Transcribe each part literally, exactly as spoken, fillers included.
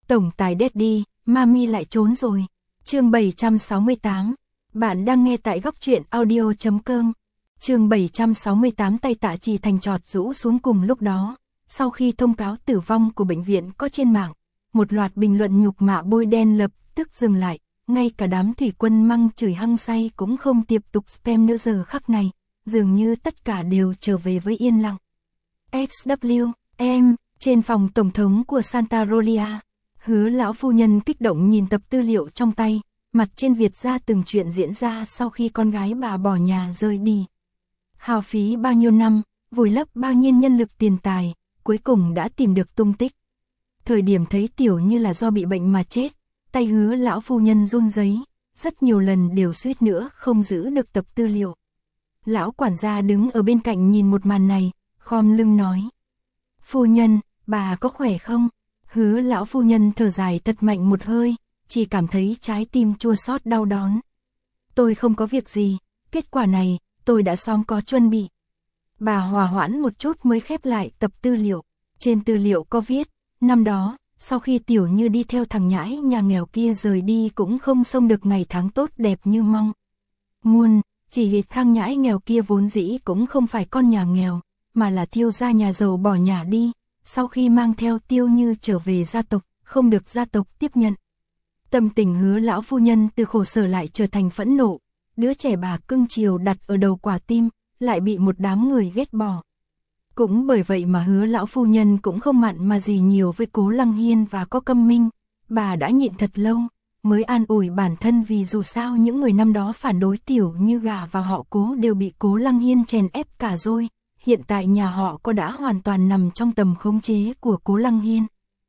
Tổng tài Daddy, Mami lại trốn rồi. Chương bảy trăm sáu mươi tám. Bạn đang nghe tại góc truyện audio chấm com. Chương bảy trăm sáu mươi tám. Tay Tạ Trì Thành trọt rũ xuống cùng lúc đó. Sau khi thông cáo tử vong của bệnh viện có trên mạng, một loạt bình luận nhục mạ bôi đen lập tức dừng lại. Ngay cả đám thủy quân măng chửi hăng say cũng không tiếp tục spam nữa. Giờ khắc này, dường như tất cả đều trở về với yên lặng. ích vê em, trên phòng tổng thống của Santa Rolia, Hứa lão phu nhân kích động nhìn tập tư liệu trong tay, mặt trên viết ra từng chuyện diễn ra sau khi con gái bà bỏ nhà rời đi. Hao phí bao nhiêu năm, vùi lấp bao nhiêu nhân lực tiền tài, cuối cùng đã tìm được tung tích. Thời điểm thấy Tiểu Như là do bị bệnh mà chết, tay Hứa lão phu nhân run rẩy, rất nhiều lần đều suýt nữa không giữ được tập tư liệu. Lão quản gia đứng ở bên cạnh nhìn một màn này, khom lưng nói: "Phu nhân, bà có khỏe không?" Hứa lão phu nhân thở dài thật mạnh một hơi, chỉ cảm thấy trái tim chua xót đau đớn. "Tôi không có việc gì, kết quả này, tôi đã sớm có chuẩn bị." Bà hòa hoãn một chút mới khép lại tập tư liệu. Trên tư liệu có viết, năm đó, sau khi Tiểu Như đi theo thằng nhãi nhà nghèo kia rời đi cũng không xông được ngày tháng tốt đẹp như mong muốn, chỉ vì thằng nhãi nghèo kia vốn dĩ cũng không phải con nhà nghèo, mà là Tiêu gia nhà giàu bỏ nhà đi, sau khi mang theo Tiêu Như trở về gia tộc, không được gia tộc tiếp nhận. Tâm tình Hứa lão phu nhân từ khổ sở lại trở thành phẫn nộ, đứa trẻ bà cưng chiều đặt ở đầu quả tim, lại bị một đám người ghét bỏ. Cũng bởi vậy mà Hứa lão phu nhân cũng không mặn mà gì nhiều với Cố Lăng Hiên và Có Câm Minh, bà đã nhịn thật lâu, mới an ủi bản thân vì dù sao những người năm đó phản đối Tiểu Như gả vào họ Cố đều bị Cố Lăng Hiên chèn ép cả rồi. Hiện tại nhà họ Có đã hoàn toàn nằm trong tầm khống chế của Cố Lăng Hiên.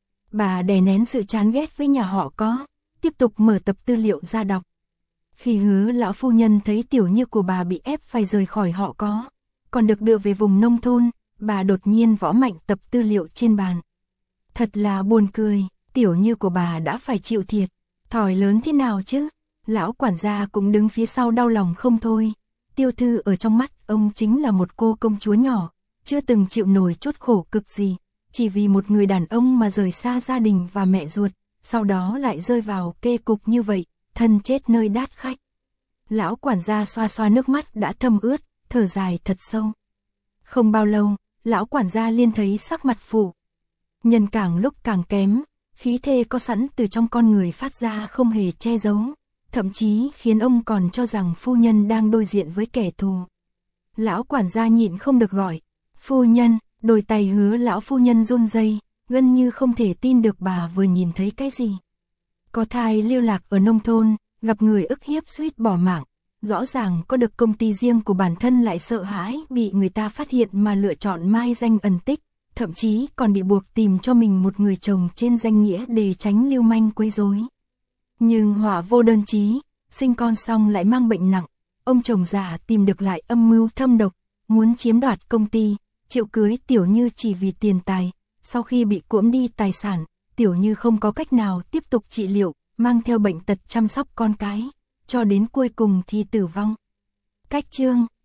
Bà đè nén sự chán ghét với nhà họ Có, tiếp tục mở tập tư liệu ra đọc. Khi Hứa lão phu nhân thấy Tiểu Như của bà bị ép phải rời khỏi họ Có, còn được đưa về vùng nông thôn, bà đột nhiên võ mạnh tập tư liệu trên bàn. Thật là buồn cười, Tiểu Như của bà đã phải chịu thiệt, thòi lớn thế nào chứ? Lão quản gia cũng đứng phía sau đau lòng không thôi. Tiêu Thư ở trong mắt ông chính là một cô công chúa nhỏ, chưa từng chịu nổi chút khổ cực gì, chỉ vì một người đàn ông mà rời xa gia đình và mẹ ruột, sau đó lại rơi vào kê cục như vậy, thân chết nơi đát khách. Lão quản gia xoa xoa nước mắt đã thâm ướt, thở dài thật sâu. Không bao lâu, lão quản gia liên thấy sắc mặt phụ nhân càng lúc càng kém, khí thê có sẵn từ trong con người phát ra không hề che giấu, thậm chí khiến ông còn cho rằng phu nhân đang đối diện với kẻ thù. Lão quản gia nhịn không được gọi: "Phu nhân." Đôi tay Hứa lão phu nhân run rẩy, gần như không thể tin được bà vừa nhìn thấy cái gì. Có thai lưu lạc ở nông thôn, gặp người ức hiếp suýt bỏ mạng, rõ ràng có được công ty riêng của bản thân lại sợ hãi bị người ta phát hiện mà lựa chọn mai danh ẩn tích, thậm chí còn bị buộc tìm cho mình một người chồng trên danh nghĩa để tránh lưu manh quấy rối. Nhưng họa vô đơn chí, sinh con xong lại mang bệnh nặng, ông chồng già tìm được lại âm mưu thâm độc, muốn chiếm đoạt công ty, chịu cưới Tiểu Như chỉ vì tiền tài. Sau khi bị cưỡng đi tài sản, Tiểu Như không có cách nào tiếp tục trị liệu, mang theo bệnh tật chăm sóc con cái, cho đến cuối cùng thì tử vong. Cách chương